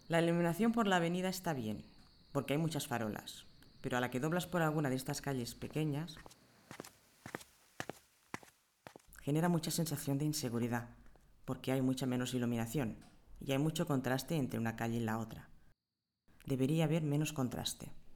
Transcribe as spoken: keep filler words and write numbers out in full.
La iluminación por la avenida está bien, porque hay muchas farolas, pero a la que doblas por alguna de estas calles pequeñas, genera mucha sensación de inseguridad, porque hay mucha menos iluminación y hay mucho contraste entre una calle y la otra. Debería haber menos contraste.